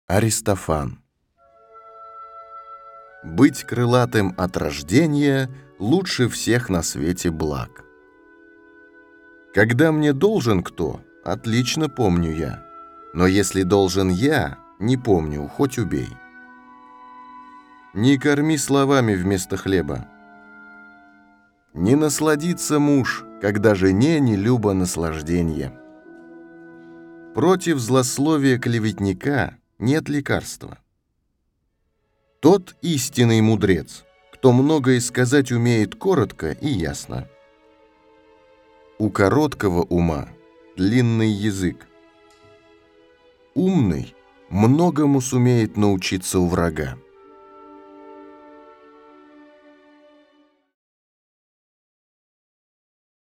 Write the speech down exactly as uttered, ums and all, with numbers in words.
Аристофан. Быть крылатым от рождения лучше всех на свете благ. Когда мне должен кто, отлично помню я, но если должен я, не помню, хоть убей. Не корми словами вместо хлеба. Не насладится муж, когда жене не любо наслажденье. Против злословия клеветника нет лекарства. Тот истинный мудрец, кто многое сказать умеет коротко и ясно. У короткого ума длинный язык. Умный многому сумеет научиться у врага.